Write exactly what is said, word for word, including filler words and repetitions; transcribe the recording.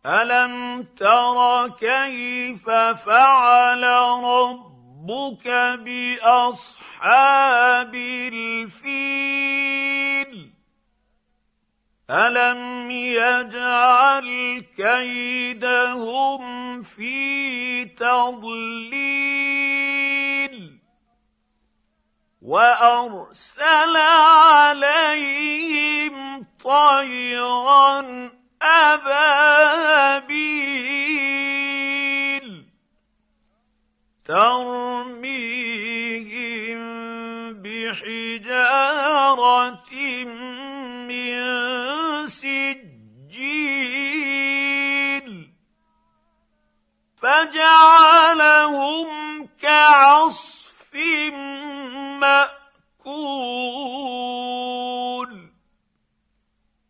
ألم تر كيف فعل ربك بأصحاب الفيل ألم يجعل كيدهم في تضليل وأرسل عليهم طيرا أبابيل ترميهم بحجارة من سجيل